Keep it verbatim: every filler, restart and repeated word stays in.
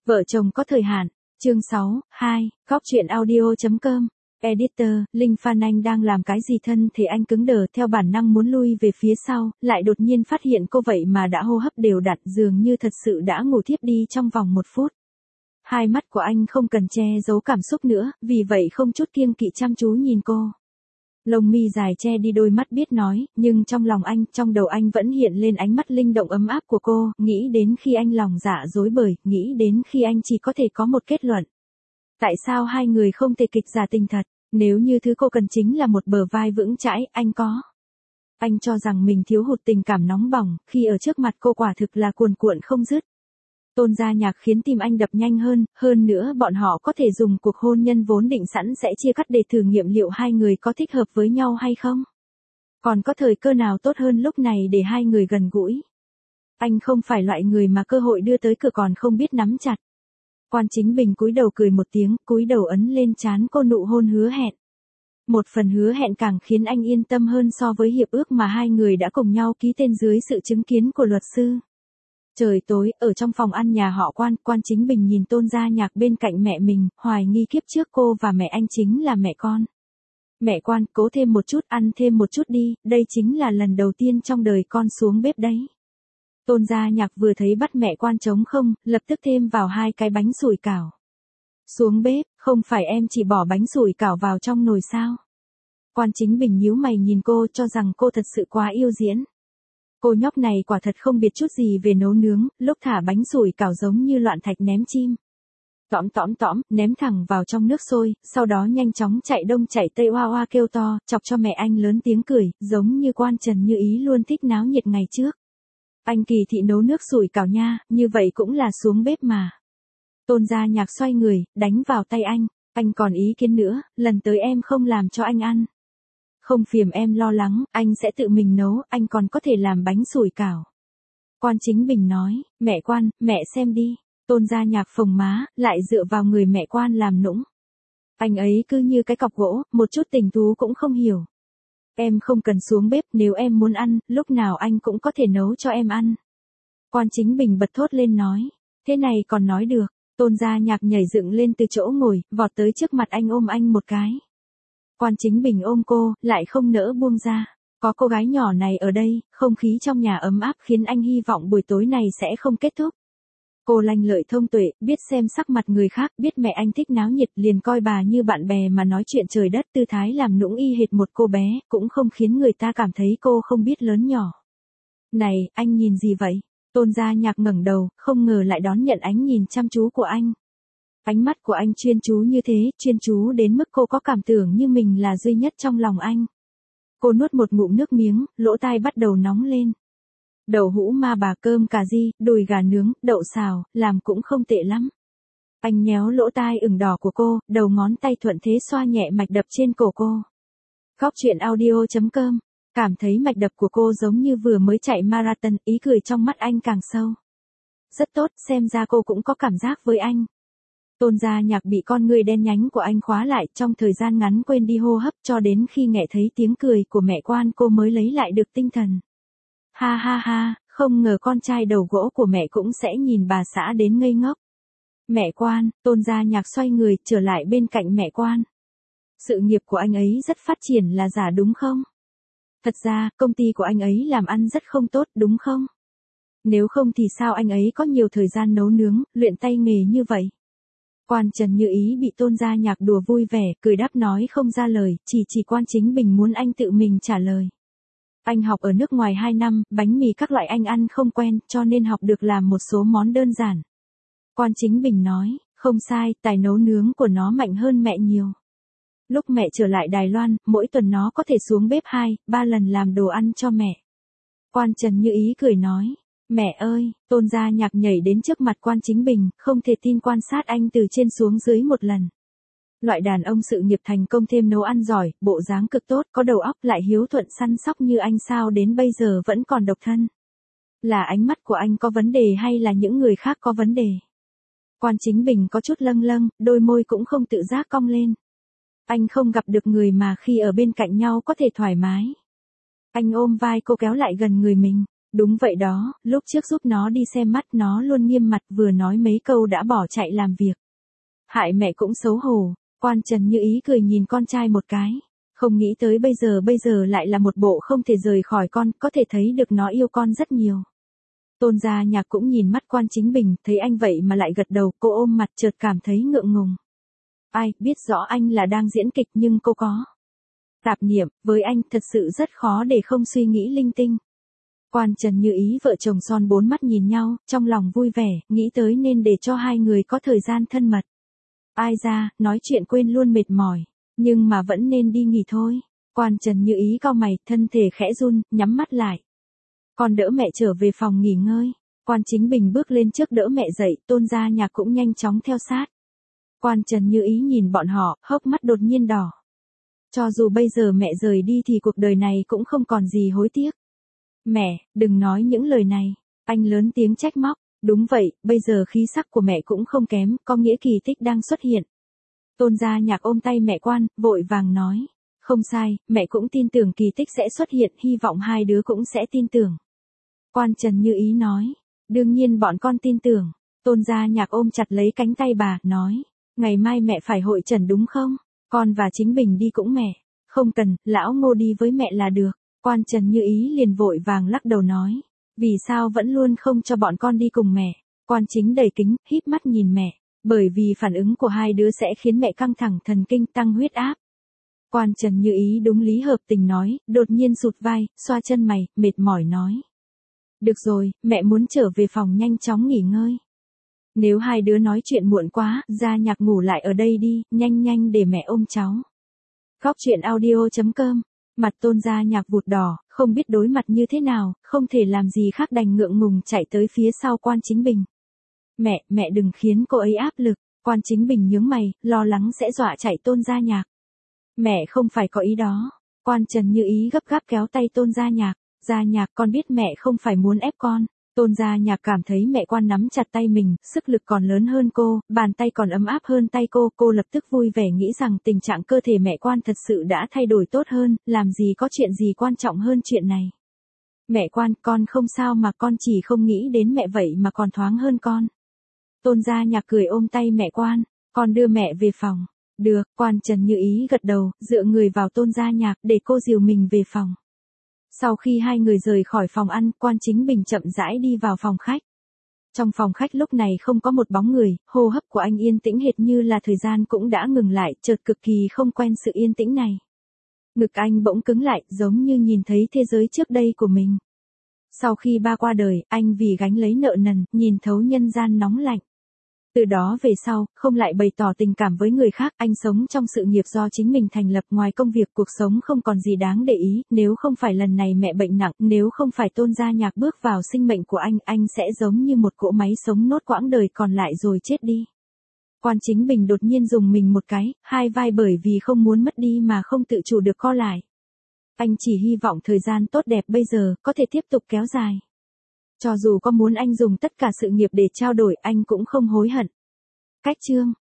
Vợ chồng có thời hạn. Chương sáu, hai, góc truyện audio chấm com. Editor, Linh Phan Anh đang làm cái gì thân thể anh cứng đờ theo bản năng muốn lui về phía sau, lại đột nhiên phát hiện cô vậy mà đã hô hấp đều đặn dường như thật sự đã ngủ thiếp đi trong vòng một phút. Hai mắt của anh không cần che giấu cảm xúc nữa, vì vậy không chút kiêng kỵ chăm chú nhìn cô. Lông mi dài che đi đôi mắt biết nói, nhưng trong lòng anh, trong đầu anh vẫn hiện lên ánh mắt linh động ấm áp của cô, nghĩ đến khi anh lòng dạ rối bời, nghĩ đến khi anh chỉ có thể có một kết luận. Tại sao hai người không thể kịch giả tình thật, nếu như thứ cô cần chính là một bờ vai vững chãi, anh có. Anh cho rằng mình thiếu hụt tình cảm nóng bỏng, khi ở trước mặt cô quả thực là cuồn cuộn không dứt. Tôn Gia Nhạc khiến tim anh đập nhanh hơn, hơn nữa bọn họ có thể dùng cuộc hôn nhân vốn định sẵn sẽ chia cắt để thử nghiệm liệu hai người có thích hợp với nhau hay không. Còn có thời cơ nào tốt hơn lúc này để hai người gần gũi. Anh không phải loại người mà cơ hội đưa tới cửa còn không biết nắm chặt. Quan Chính Bình cúi đầu cười một tiếng, cúi đầu ấn lên trán cô nụ hôn hứa hẹn. Một phần hứa hẹn càng khiến anh yên tâm hơn so với hiệp ước mà hai người đã cùng nhau ký tên dưới sự chứng kiến của luật sư. Trời tối, ở trong phòng ăn nhà họ Quan, Quan Chính Bình nhìn Tôn Gia Nhạc bên cạnh mẹ mình, hoài nghi kiếp trước cô và mẹ anh chính là mẹ con. Mẹ Quan, cố thêm một chút, ăn thêm một chút đi, đây chính là lần đầu tiên trong đời con xuống bếp đấy. Tôn Gia Nhạc vừa thấy bắt mẹ Quan trống không, lập tức thêm vào hai cái bánh sủi cảo. Xuống bếp, không phải em chỉ bỏ bánh sủi cảo vào trong nồi sao? Quan Chính Bình nhíu mày nhìn cô cho rằng cô thật sự quá yêu diễn. Cô nhóc này quả thật không biết chút gì về nấu nướng, lúc thả bánh sủi cảo giống như loạn thạch ném chim. Tõm tõm tõm, ném thẳng vào trong nước sôi, sau đó nhanh chóng chạy đông chạy tây oa oa kêu to, chọc cho mẹ anh lớn tiếng cười, giống như Quan Trần Như Ý luôn thích náo nhiệt ngày trước. Anh kỳ thị nấu nước sủi cảo nha, như vậy cũng là xuống bếp mà. Tôn Gia Nhạc xoay người, đánh vào tay anh, anh còn ý kiến nữa, lần tới em không làm cho anh ăn. Không phiền em lo lắng, anh sẽ tự mình nấu, anh còn có thể làm bánh sủi cảo. Quan Chính Bình nói, mẹ Quan, mẹ xem đi. Tôn Gia Nhạc phồng má, lại dựa vào người mẹ Quan làm nũng. Anh ấy cứ như cái cọc gỗ, một chút tình thú cũng không hiểu. Em không cần xuống bếp, nếu em muốn ăn, lúc nào anh cũng có thể nấu cho em ăn. Quan Chính Bình bật thốt lên nói, thế này còn nói được. Tôn Gia Nhạc nhảy dựng lên từ chỗ ngồi, vọt tới trước mặt anh ôm anh một cái. Quan Chính Bình ôm cô, lại không nỡ buông ra. Có cô gái nhỏ này ở đây, không khí trong nhà ấm áp khiến anh hy vọng buổi tối này sẽ không kết thúc. Cô lanh lợi thông tuệ, biết xem sắc mặt người khác, biết mẹ anh thích náo nhiệt liền coi bà như bạn bè mà nói chuyện trời đất, tư thái làm nũng y hệt một cô bé, cũng không khiến người ta cảm thấy cô không biết lớn nhỏ. Này, anh nhìn gì vậy? Tôn Gia Nhạc ngẩng đầu, không ngờ lại đón nhận ánh nhìn chăm chú của anh. Ánh mắt của anh chuyên chú như thế, chuyên chú đến mức cô có cảm tưởng như mình là duy nhất trong lòng anh. Cô nuốt một ngụm nước miếng, lỗ tai bắt đầu nóng lên. Đậu hũ ma bà, cơm cà ri, đùi gà nướng, đậu xào, làm cũng không tệ lắm. Anh nhéo lỗ tai ửng đỏ của cô, đầu ngón tay thuận thế xoa nhẹ mạch đập trên cổ cô. Góc truyện audio chấm com. Cảm thấy mạch đập của cô giống như vừa mới chạy marathon, ý cười trong mắt anh càng sâu. Rất tốt, xem ra cô cũng có cảm giác với anh. Tôn Gia Nhạc bị con người đen nhánh của anh khóa lại, trong thời gian ngắn quên đi hô hấp, cho đến khi nghe thấy tiếng cười của mẹ Quan cô mới lấy lại được tinh thần. Ha ha ha, không ngờ con trai đầu gỗ của mẹ cũng sẽ nhìn bà xã đến ngây ngốc. Mẹ Quan, Tôn Gia Nhạc xoay người, trở lại bên cạnh mẹ Quan. Sự nghiệp của anh ấy rất phát triển là giả đúng không? Thật ra, công ty của anh ấy làm ăn rất không tốt đúng không? Nếu không thì sao anh ấy có nhiều thời gian nấu nướng, luyện tay nghề như vậy? Quan Trần Như Ý bị Tôn Gia Nhạc đùa vui vẻ, cười đáp nói không ra lời, chỉ chỉ Quan Chính Bình muốn anh tự mình trả lời. Anh học ở nước ngoài hai năm, bánh mì các loại anh ăn không quen, cho nên học được làm một số món đơn giản. Quan Chính Bình nói, không sai, tài nấu nướng của nó mạnh hơn mẹ nhiều. Lúc mẹ trở lại Đài Loan, mỗi tuần nó có thể xuống bếp hai, ba lần làm đồ ăn cho mẹ. Quan Trần Như Ý cười nói, mẹ ơi, Tôn Gia Nhạc nhảy đến trước mặt Quan Chính Bình, không thể tin quan sát anh từ trên xuống dưới một lần. Loại đàn ông sự nghiệp thành công thêm nấu ăn giỏi, bộ dáng cực tốt, có đầu óc lại hiếu thuận săn sóc như anh sao đến bây giờ vẫn còn độc thân. Là ánh mắt của anh có vấn đề hay là những người khác có vấn đề? Quan Chính Bình có chút lâng lâng, đôi môi cũng không tự giác cong lên. Anh không gặp được người mà khi ở bên cạnh nhau có thể thoải mái. Anh ôm vai cô kéo lại gần người mình. Đúng vậy đó, lúc trước giúp nó đi xem mắt nó luôn nghiêm mặt vừa nói mấy câu đã bỏ chạy làm việc. Hại mẹ cũng xấu hổ, quan Trần Như Ý cười nhìn con trai một cái. Không nghĩ tới bây giờ bây giờ lại là một bộ không thể rời khỏi con, có thể thấy được nó yêu con rất nhiều. Tôn Gia Nhạc cũng nhìn mắt quan Chính Bình, thấy anh vậy mà lại gật đầu, cô ôm mặt chợt cảm thấy ngượng ngùng. Ai, biết rõ anh là đang diễn kịch nhưng cô có tạp niệm, với anh thật sự rất khó để không suy nghĩ linh tinh. Quan Trần Như Ý vợ chồng son bốn mắt nhìn nhau, trong lòng vui vẻ, nghĩ tới nên để cho hai người có thời gian thân mật. Ai ra, nói chuyện quên luôn mệt mỏi, nhưng mà vẫn nên đi nghỉ thôi. Quan Trần Như Ý cau mày, thân thể khẽ run, nhắm mắt lại. Con đỡ mẹ trở về phòng nghỉ ngơi. Quan Chính Bình bước lên trước đỡ mẹ dậy, Tôn Gia Nhạc cũng nhanh chóng theo sát. Quan Trần Như Ý nhìn bọn họ, hốc mắt đột nhiên đỏ. Cho dù bây giờ mẹ rời đi thì cuộc đời này cũng không còn gì hối tiếc. Mẹ, đừng nói những lời này. Anh lớn tiếng trách móc. Đúng vậy, bây giờ khí sắc của mẹ cũng không kém, có nghĩa kỳ tích đang xuất hiện. Tôn Gia Nhạc ôm tay mẹ Quan, vội vàng nói. Không sai, mẹ cũng tin tưởng kỳ tích sẽ xuất hiện, hy vọng hai đứa cũng sẽ tin tưởng. Quan Trần Như Ý nói. Đương nhiên bọn con tin tưởng. Tôn Gia Nhạc ôm chặt lấy cánh tay bà, nói. Ngày mai mẹ phải hội trần đúng không? Con và Chính Bình đi cũng mẹ. Không cần, lão Ngô đi với mẹ là được. Quan Trần Như Ý liền vội vàng lắc đầu nói. Vì sao vẫn luôn không cho bọn con đi cùng mẹ? Quan Chính đầy kính, híp mắt nhìn mẹ. Bởi vì phản ứng của hai đứa sẽ khiến mẹ căng thẳng thần kinh tăng huyết áp. Quan Trần Như Ý đúng lý hợp tình nói, đột nhiên sụt vai, xoa chân mày, mệt mỏi nói. Được rồi, mẹ muốn trở về phòng nhanh chóng nghỉ ngơi. Nếu hai đứa nói chuyện muộn quá, Gia Nhạc ngủ lại ở đây đi, nhanh nhanh để mẹ ôm cháu. Góc truyện audio chấm com. Mặt Tôn Gia Nhạc vụt đỏ, không biết đối mặt như thế nào, không thể làm gì khác đành ngượng ngùng chạy tới phía sau Quan Chính Bình. Mẹ, mẹ đừng khiến cô ấy áp lực. Quan Chính Bình nhướng mày, lo lắng sẽ dọa chạy Tôn Gia Nhạc. Mẹ không phải có ý đó. Quan Trần Như Ý gấp gáp kéo tay Tôn Gia Nhạc. Gia Nhạc, con biết mẹ không phải muốn ép con. Tôn Gia Nhạc cảm thấy mẹ Quan nắm chặt tay mình, sức lực còn lớn hơn cô, bàn tay còn ấm áp hơn tay cô, cô lập tức vui vẻ nghĩ rằng tình trạng cơ thể mẹ Quan thật sự đã thay đổi tốt hơn, làm gì có chuyện gì quan trọng hơn chuyện này. Mẹ Quan, con không sao mà con chỉ không nghĩ đến mẹ vậy mà còn thoáng hơn con. Tôn Gia Nhạc cười ôm tay mẹ Quan, con đưa mẹ về phòng. Được, Quan Trần Như Ý gật đầu, dựa người vào Tôn Gia Nhạc để cô dìu mình về phòng. Sau khi hai người rời khỏi phòng ăn, Quan Chính Bình chậm rãi đi vào phòng khách. Trong phòng khách lúc này không có một bóng người, hô hấp của anh yên tĩnh hệt như là thời gian cũng đã ngừng lại, chợt cực kỳ không quen sự yên tĩnh này. Ngực anh bỗng cứng lại, giống như nhìn thấy thế giới trước đây của mình. Sau khi ba qua đời, anh vì gánh lấy nợ nần, nhìn thấu nhân gian nóng lạnh. Từ đó về sau, không lại bày tỏ tình cảm với người khác, anh sống trong sự nghiệp do chính mình thành lập, ngoài công việc cuộc sống không còn gì đáng để ý, nếu không phải lần này mẹ bệnh nặng, nếu không phải Tôn Gia Nhạc bước vào sinh mệnh của anh, anh sẽ giống như một cỗ máy sống nốt quãng đời còn lại rồi chết đi. Quan Chính Bình đột nhiên dùng mình một cái, hai vai bởi vì không muốn mất đi mà không tự chủ được co lại. Anh chỉ hy vọng thời gian tốt đẹp bây giờ, có thể tiếp tục kéo dài. Cho dù có muốn anh dùng tất cả sự nghiệp để trao đổi, anh cũng không hối hận. Cách chương